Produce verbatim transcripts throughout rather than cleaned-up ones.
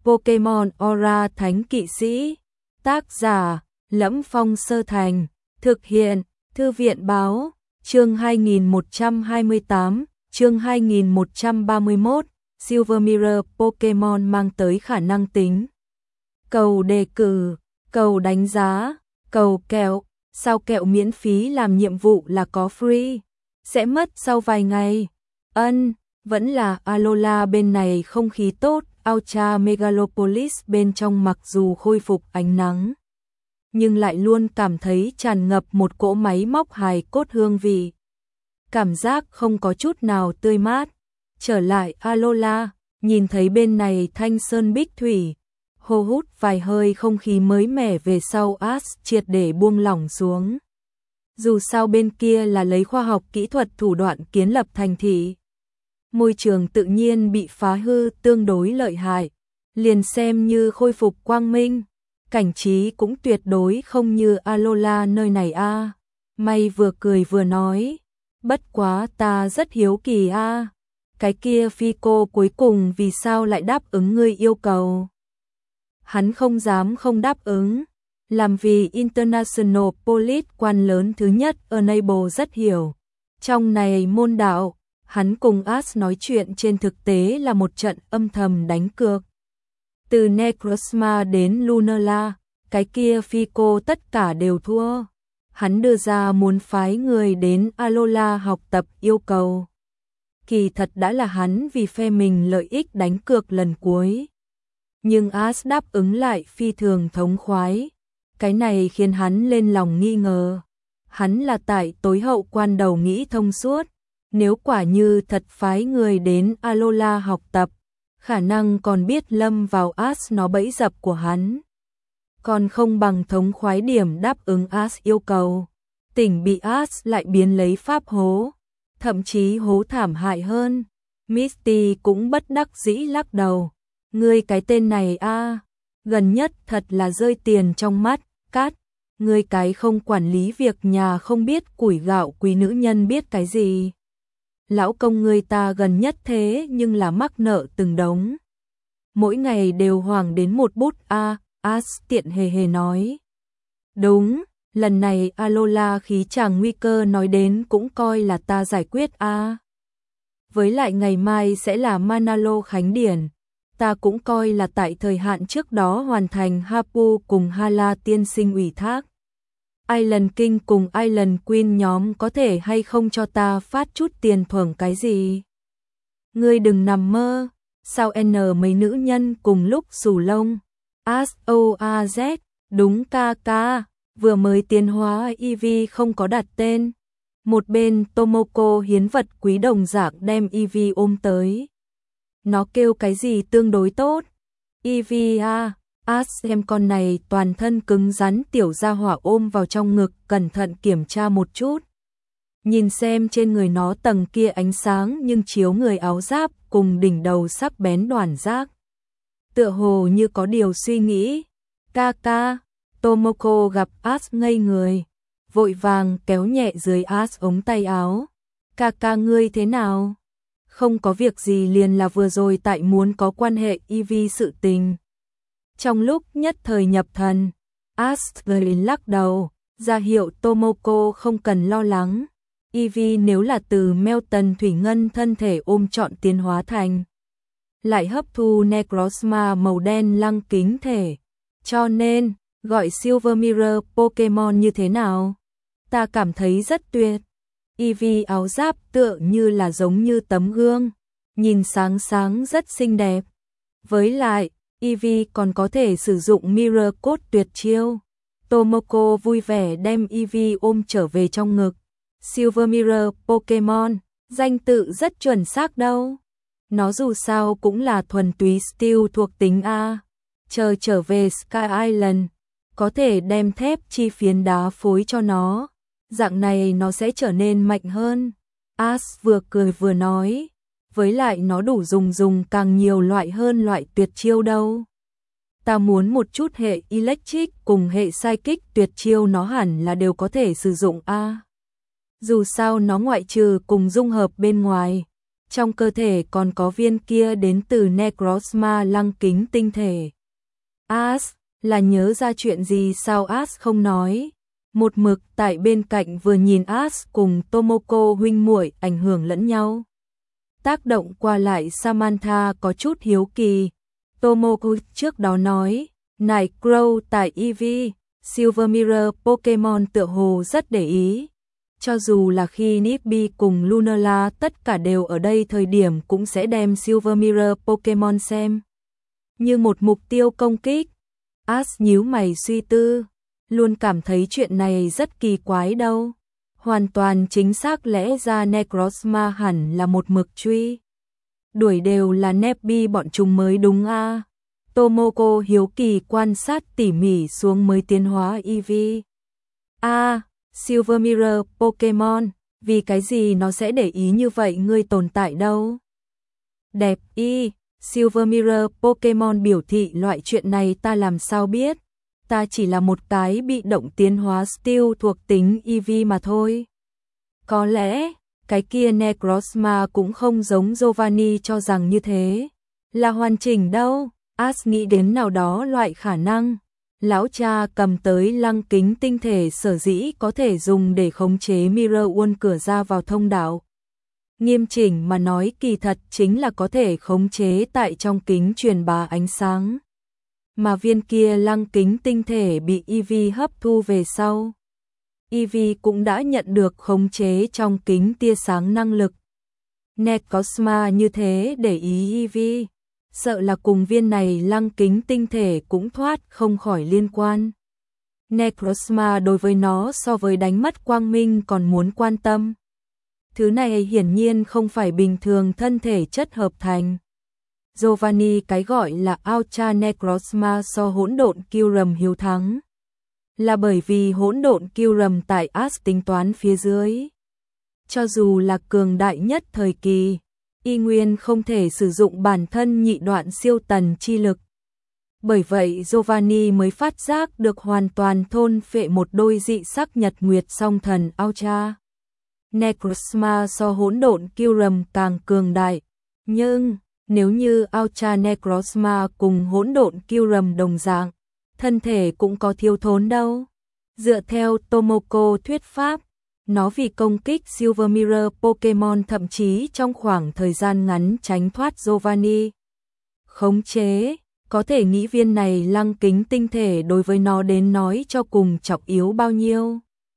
Pokemon Aura Thánh Kỵ Sĩ. Tác giả: Lẫm Phong Sơ Thành. Thực hiện: Thư viện Báo. Chương hai nghìn một trăm hai mươi tám, chương hai nghìn một trăm ba mươi mốt, Silver Mirror Pokemon mang tới khả năng tính cầu đề cử, cầu đánh giá, cầu kẹo, sao kẹo miễn phí làm nhiệm vụ là có free, sẽ mất sau vài ngày. Ân, vẫn là Alola bên này không khí tốt, Ultra Megalopolis bên trong mặc dù khôi phục ánh nắng, nhưng lại luôn cảm thấy tràn ngập một cỗ máy móc hài cốt hương vị. Cảm giác không có chút nào tươi mát. Trở lại Alola, nhìn thấy bên này thanh sơn bích thủy, hô hút vài hơi không khí mới mẻ về sau Ash triệt để buông lỏng xuống. Dù sao bên kia là lấy khoa học kỹ thuật thủ đoạn kiến lập thành thị. Môi trường tự nhiên bị phá hư tương đối lợi hại, liền xem như khôi phục quang minh. Cảnh trí cũng tuyệt đối không như Alola nơi này a. À. May vừa cười vừa nói, bất quá ta rất hiếu kỳ a. À. Cái kia phi cô cuối cùng vì sao lại đáp ứng ngươi yêu cầu? Hắn không dám không đáp ứng, làm vì International Police quan lớn thứ nhất Enable rất hiểu. Trong này môn đạo, hắn cùng Ash nói chuyện trên thực tế là một trận âm thầm đánh cược. Từ Necrozma đến Lunala, cái kia phi cô tất cả đều thua. Hắn đưa ra muốn phái người đến Alola học tập yêu cầu. Kỳ thật đã là hắn vì phe mình lợi ích đánh cược lần cuối. Nhưng Ash đáp ứng lại phi thường thống khoái. Cái này khiến hắn lên lòng nghi ngờ. Hắn là tại tối hậu quan đầu nghĩ thông suốt. Nếu quả như thật phái người đến Alola học tập, khả năng còn biết lâm vào Ash nó bẫy dập của hắn. Còn không bằng thống khoái điểm đáp ứng Ash yêu cầu. Tỉnh bị Ash lại biến lấy pháp hố, thậm chí hố thảm hại hơn. Misty cũng bất đắc dĩ lắc đầu. Ngươi cái tên này a, gần nhất thật là rơi tiền trong mắt, cát. Ngươi cái không quản lý việc nhà không biết củi gạo quý nữ nhân biết cái gì. Lão công ngươi ta gần nhất thế nhưng là mắc nợ từng đống. Mỗi ngày đều hoảng đến một bút a, Ash tiện hề hề nói. Đúng, lần này Alola khí chàng nguy cơ nói đến cũng coi là ta giải quyết a. Với lại ngày mai sẽ là Manalo Khánh Điển, ta cũng coi là tại thời hạn trước đó hoàn thành Hapu cùng Hala tiên sinh ủy thác. Island King cùng Island Queen nhóm có thể hay không cho ta phát chút tiền thưởng cái gì? Ngươi đừng nằm mơ, sao n mấy nữ nhân cùng lúc xù lông? S O A Z, đúng ca ca, vừa mới tiến hóa Eevee không có đặt tên. Một bên Tomoko hiến vật quý đồng dạng đem Eevee ôm tới. Nó kêu cái gì tương đối tốt? Eevee à, Ash xem con này toàn thân cứng rắn tiểu gia hỏa ôm vào trong ngực, cẩn thận kiểm tra một chút. Nhìn xem trên người nó tầng kia ánh sáng nhưng chiếu người áo giáp cùng đỉnh đầu sắc bén đoàn giác. Tựa hồ như có điều suy nghĩ. Ca ca, Tomoko gặp Ash ngây người, vội vàng kéo nhẹ dưới Ash ống tay áo. Ca ca ngươi thế nào? Không có việc gì, liền là vừa rồi tại muốn có quan hệ Eevee sự tình. Trong lúc nhất thời nhập thần, Ash lắc đầu, ra hiệu Tomoko không cần lo lắng. Eevee nếu là từ Melton Thủy Ngân thân thể ôm trọn tiến hóa thành, lại hấp thu Necrozma màu đen lăng kính thể. Cho nên, gọi Silver Mirror Pokemon như thế nào? Ta cảm thấy rất tuyệt. Eevee áo giáp tựa như là giống như tấm gương, nhìn sáng sáng rất xinh đẹp. Với lại, Eevee còn có thể sử dụng Mirror Code tuyệt chiêu. Tomoko vui vẻ đem Eevee ôm trở về trong ngực. Silver Mirror Pokemon, danh tự rất chuẩn xác đâu. Nó dù sao cũng là thuần túy Steel thuộc tính A. Chờ trở về Sky Island, có thể đem thép chi phiến đá phối cho nó. Dạng này nó sẽ trở nên mạnh hơn. Ash vừa cười vừa nói. Với lại nó đủ dùng dùng càng nhiều loại hơn loại tuyệt chiêu đâu. Ta muốn một chút hệ Electric cùng hệ Psychic tuyệt chiêu nó hẳn là đều có thể sử dụng a. Dù sao nó ngoại trừ cùng dung hợp bên ngoài, Trong cơ thể còn có viên kia đến từ Necrozma lăng kính tinh thể. Ash, là nhớ ra chuyện gì sao Ash không nói? Một mực tại bên cạnh vừa nhìn Ash cùng Tomoko huynh muội ảnh hưởng lẫn nhau. Tác động qua lại Samantha có chút hiếu kỳ. Tomoko trước đó nói, Nightcrow tại e vê, Silver Mirror Pokemon tựa hồ rất để ý. Cho dù là khi Nibby cùng Lunala tất cả đều ở đây thời điểm cũng sẽ đem Silver Mirror Pokemon xem như một mục tiêu công kích. Ash nhíu mày suy tư, luôn cảm thấy chuyện này rất kỳ quái đâu. Hoàn toàn chính xác lẽ ra Necrozma hẳn là một mực truy đuổi đều là Nebby bọn chúng mới đúng a. À. Tomoko hiếu kỳ quan sát tỉ mỉ xuống mới tiến hóa e vê. A, à, Silver Mirror Pokemon, vì cái gì nó sẽ để ý như vậy ngươi tồn tại đâu? Đẹp y, Silver Mirror Pokemon biểu thị loại chuyện này ta làm sao biết? Ta chỉ là một cái bị động tiến hóa Steel thuộc tính e vê mà thôi. Có lẽ, cái kia Necrozma cũng không giống Giovanni cho rằng như thế. Là hoàn chỉnh đâu, Ash nghĩ đến nào đó loại khả năng. Lão cha cầm tới lăng kính tinh thể sở dĩ có thể dùng để khống chế Mirror World cửa ra vào thông đạo. Nghiêm chỉnh mà nói kỳ thật chính là có thể khống chế tại trong kính truyền bá ánh sáng. Mà viên kia lăng kính tinh thể bị e vê hấp thu về sau. e vê cũng đã nhận được khống chế trong kính tia sáng năng lực. Necrozma như thế để ý e vê, sợ là cùng viên này lăng kính tinh thể cũng thoát không khỏi liên quan. Necrozma đối với nó so với đánh mất quang minh còn muốn quan tâm. Thứ này hiển nhiên không phải bình thường thân thể chất hợp thành. Giovanni cái gọi là Ultra Necrozma so hỗn độn Kyurem hiếu thắng. Là bởi vì hỗn độn Kyurem tại Ash tính toán phía dưới. Cho dù là cường đại nhất thời kỳ, y nguyên không thể sử dụng bản thân nhị đoạn siêu tần chi lực. Bởi vậy Giovanni mới phát giác được hoàn toàn thôn phệ một đôi dị sắc nhật nguyệt song thần Ultra Necrozma so hỗn độn Kyurem càng cường đại. Nhưng, nếu như Ultra Necrozma cùng hỗn độn Kyurem đồng dạng, thân thể cũng có thiếu thốn đâu. Dựa theo Tomoko thuyết pháp, nó vì công kích Silver Mirror Pokemon thậm chí trong khoảng thời gian ngắn tránh thoát Giovanni khống chế, có thể nghĩ viên này lăng kính tinh thể đối với nó đến nói cho cùng trọng yếu bao nhiêu.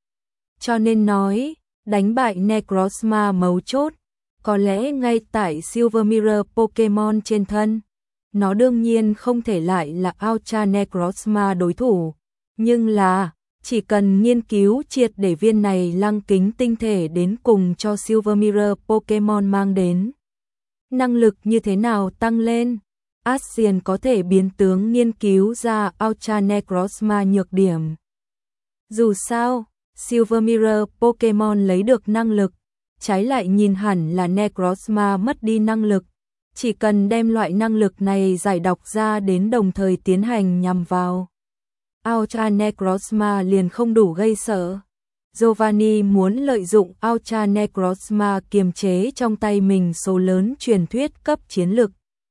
Cho nên nói, đánh bại Necrozma mấu chốt, có lẽ ngay tại Silver Mirror Pokemon trên thân. Nó đương nhiên không thể lại là Ultra Necrozma đối thủ, nhưng là chỉ cần nghiên cứu triệt để viên này lăng kính tinh thể đến cùng cho Silver Mirror Pokemon mang đến năng lực như thế nào tăng lên, Ascian có thể biến tướng nghiên cứu ra Ultra Necrozma nhược điểm. Dù sao, Silver Mirror Pokemon lấy được năng lực, trái lại nhìn hẳn là Necrozma mất đi năng lực. Chỉ cần đem loại năng lực này giải đọc ra đến đồng thời tiến hành nhằm vào Ultra Necrozma liền không đủ gây sợ. Giovanni muốn lợi dụng Ultra Necrozma kiềm chế trong tay mình số lớn truyền thuyết cấp chiến lực.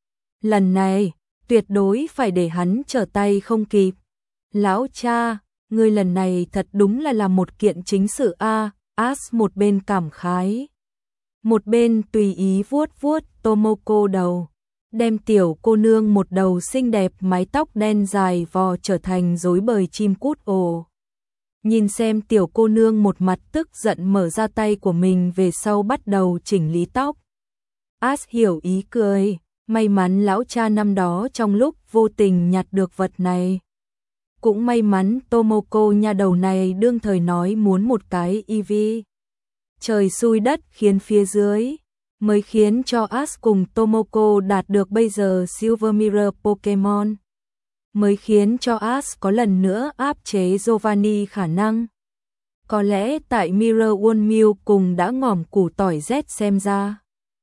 Lần này, tuyệt đối phải để hắn trở tay không kịp. Lão cha, ngươi lần này thật đúng là làm một kiện chính sự a. Ash một bên cảm khái, một bên tùy ý vuốt vuốt Tomoko đầu, đem tiểu cô nương một đầu xinh đẹp mái tóc đen dài vò trở thành rối bời chim cút ồ. Nhìn xem tiểu cô nương một mặt tức giận mở ra tay của mình về sau bắt đầu chỉnh lý tóc. Ash hiểu ý cười, may mắn lão cha năm đó trong lúc vô tình nhặt được vật này. Cũng may mắn Tomoko nha đầu này đương thời nói muốn một cái e vê. Trời xui đất khiến phía dưới, mới khiến cho Ash cùng Tomoko đạt được bây giờ Silver Mirror Pokemon. Mới khiến cho Ash có lần nữa áp chế Giovanni khả năng. Có lẽ tại Mirror World Mew cùng đã ngỏm củ tỏi rét xem ra.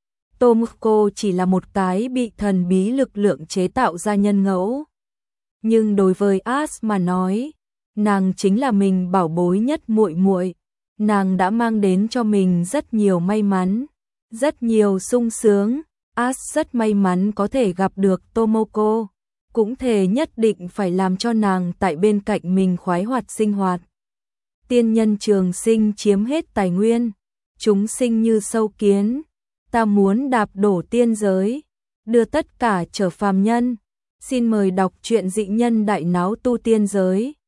Tomoko chỉ là một cái bị thần bí lực lượng chế tạo ra nhân ngẫu. Nhưng đối với Ash mà nói, nàng chính là mình bảo bối nhất muội muội, nàng đã mang đến cho mình rất nhiều may mắn, rất nhiều sung sướng. As rất may mắn có thể gặp được Tomoko, cũng thề nhất định phải làm cho nàng tại bên cạnh mình khoái hoạt sinh hoạt. Tiên nhân trường sinh chiếm hết tài nguyên, chúng sinh như sâu kiến, ta muốn đạp đổ tiên giới, đưa tất cả trở phàm nhân. Xin mời đọc truyện Dị Nhân Đại Náo Tu Tiên Giới.